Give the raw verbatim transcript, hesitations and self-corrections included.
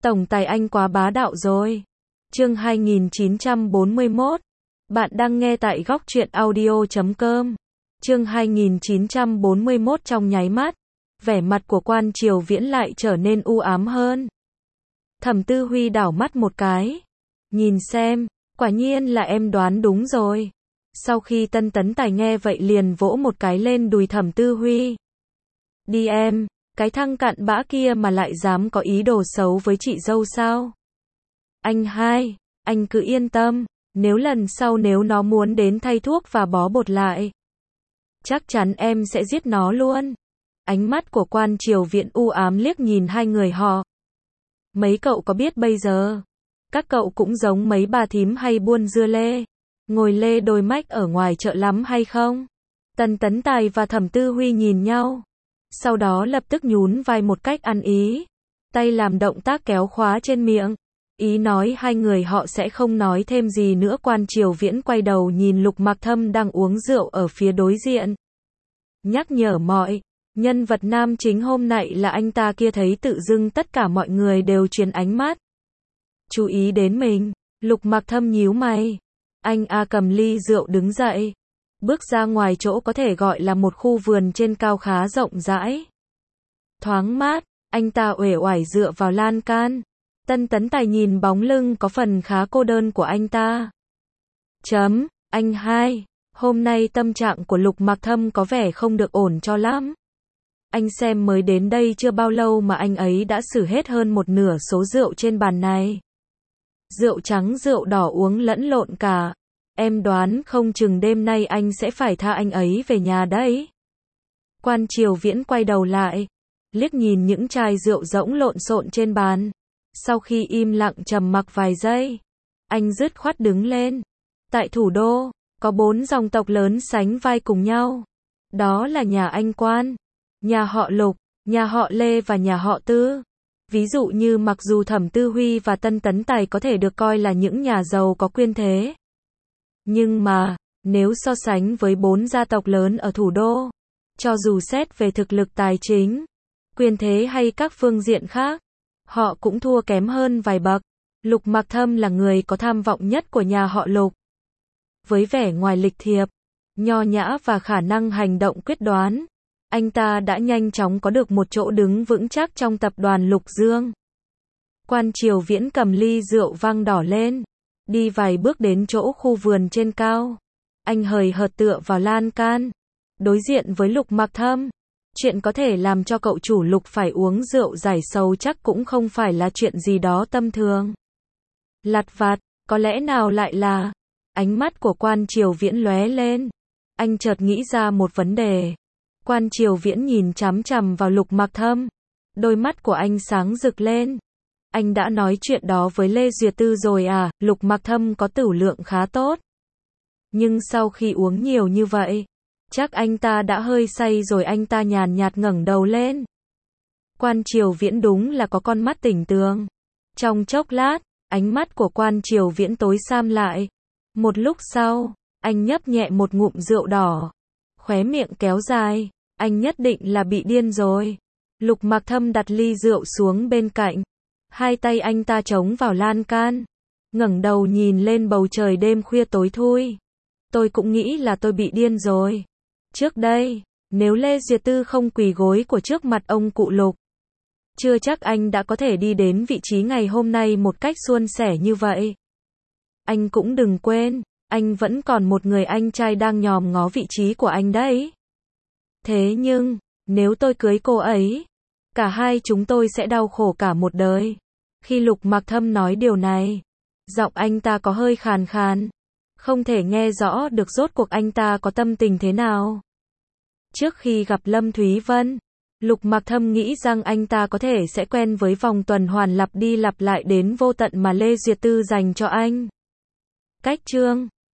Tổng tài anh quá bá đạo rồi. Chương hai nghìn chín trăm bốn mươi mốt. Bạn đang nghe tại góc truyện audio chấm com. Chương hai nghìn chín trăm bốn mươi mốt. Trong nháy mắt, vẻ mặt của Quan Triều Viễn lại trở nên u ám hơn. Thẩm Tư Huy đảo mắt một cái. Nhìn xem, quả nhiên là em đoán đúng rồi. Sau khi Tân Tấn Tài nghe vậy liền vỗ một cái lên đùi Thẩm Tư Huy. Đi em, cái thằng cặn bã kia mà lại dám có ý đồ xấu với chị dâu sao? Anh hai, anh cứ yên tâm, nếu lần sau nếu nó muốn đến thay thuốc và bó bột lại, chắc chắn em sẽ giết nó luôn. Ánh mắt của Quan Triều Viễn u ám liếc nhìn hai người họ. Mấy cậu có biết bây giờ, các cậu cũng giống mấy bà thím hay buôn dưa lê, ngồi lê đôi mách ở ngoài chợ lắm hay không? Tân Tấn Tài và Thẩm Tư Huy nhìn nhau, sau đó lập tức nhún vai một cách ăn ý, tay làm động tác kéo khóa trên miệng, ý nói hai người họ sẽ không nói thêm gì nữa. Quan Triều Viễn quay đầu nhìn Lục Mặc Thâm đang uống rượu ở phía đối diện, nhắc nhở mọi nhân vật nam chính hôm nay là anh ta kia. Thấy tự dưng tất cả mọi người đều chuyển ánh mắt chú ý đến mình, Lục Mặc Thâm nhíu mày. Anh a cầm ly rượu đứng dậy, bước ra ngoài chỗ có thể gọi là một khu vườn trên cao khá rộng rãi, thoáng mát. Anh ta uể oải dựa vào lan can. Tân Tấn Tài nhìn bóng lưng có phần khá cô đơn của anh ta. Chấm, anh hai, hôm nay tâm trạng của Lục Mặc Thâm có vẻ không được ổn cho lắm. Anh xem mới đến đây chưa bao lâu mà anh ấy đã xử hết hơn một nửa số rượu trên bàn này. Rượu trắng rượu đỏ uống lẫn lộn cả. Em đoán không chừng đêm nay anh sẽ phải tha anh ấy về nhà đấy. Quan Triều Viễn quay đầu lại, liếc nhìn những chai rượu rỗng lộn xộn trên bàn. Sau khi im lặng trầm mặc vài giây, anh dứt khoát đứng lên. Tại thủ đô, có bốn dòng tộc lớn sánh vai cùng nhau. Đó là nhà anh Quan, nhà họ Lục, nhà họ Lê và nhà họ Tư. Ví dụ như mặc dù Thẩm Tư Huy và Tân Tấn Tài có thể được coi là những nhà giàu có quyền thế, nhưng mà, nếu so sánh với bốn gia tộc lớn ở thủ đô, cho dù xét về thực lực tài chính, quyền thế hay các phương diện khác, họ cũng thua kém hơn vài bậc. Lục Mặc Thâm là người có tham vọng nhất của nhà họ Lục. Với vẻ ngoài lịch thiệp, nho nhã và khả năng hành động quyết đoán, anh ta đã nhanh chóng có được một chỗ đứng vững chắc trong tập đoàn Lục Dương. Quan Triều Viễn cầm ly rượu vang đỏ lên, đi vài bước đến chỗ khu vườn trên cao. Anh hời hợt tựa vào lan can, đối diện với Lục Mặc Thâm. Chuyện có thể làm cho cậu chủ Lục phải uống rượu giải sầu chắc cũng không phải là chuyện gì đó tâm thường. Lặt vặt, có lẽ nào lại là... Ánh mắt của Quan Triều Viễn lóe lên. Anh chợt nghĩ ra một vấn đề. Quan Triều Viễn nhìn chằm chằm vào Lục Mặc Thâm. Đôi mắt của anh sáng rực lên. Anh đã nói chuyện đó với Lê Duyệt Tư rồi à? Lục Mặc Thâm có tửu lượng khá tốt, nhưng sau khi uống nhiều như vậy, chắc anh ta đã hơi say rồi. Anh ta nhàn nhạt ngẩng đầu lên. Quan Triều Viễn đúng là có con mắt tỉnh tường. Trong chốc lát, ánh mắt của Quan Triều Viễn tối sam lại. Một lúc sau, anh nhấp nhẹ một ngụm rượu đỏ, khóe miệng kéo dài. Anh nhất định là bị điên rồi. Lục Mặc Thâm đặt ly rượu xuống bên cạnh, hai tay anh ta chống vào lan can, ngẩng đầu nhìn lên bầu trời đêm khuya tối thui. Tôi cũng nghĩ là tôi bị điên rồi. Trước đây, nếu Lê Duyệt Tư không quỳ gối của trước mặt ông cụ Lục, chưa chắc anh đã có thể đi đến vị trí ngày hôm nay một cách suôn sẻ như vậy. Anh cũng đừng quên, anh vẫn còn một người anh trai đang nhòm ngó vị trí của anh đấy. Thế nhưng, nếu tôi cưới cô ấy, cả hai chúng tôi sẽ đau khổ cả một đời. Khi Lục Mặc Thâm nói điều này, giọng anh ta có hơi khàn khàn, không thể nghe rõ được rốt cuộc anh ta có tâm tình thế nào. Trước khi gặp Lâm Thúy Vân, Lục Mặc Thâm nghĩ rằng anh ta có thể sẽ quen với vòng tuần hoàn lặp đi lặp lại đến vô tận mà Lê Duyệt Tư dành cho anh. Cách chương